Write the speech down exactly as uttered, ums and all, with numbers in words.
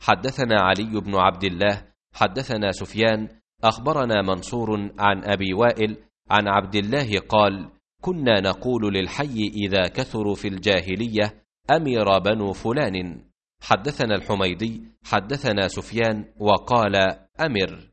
حدثنا علي بن عبد الله حدثنا سفيان أخبرنا منصور عن أبي وائل عن عبد الله قال: كنا نقول للحي إذا كثروا في الجاهلية: أمر بنو فلان. حدثنا الحميدي حدثنا سفيان وقال: أمر.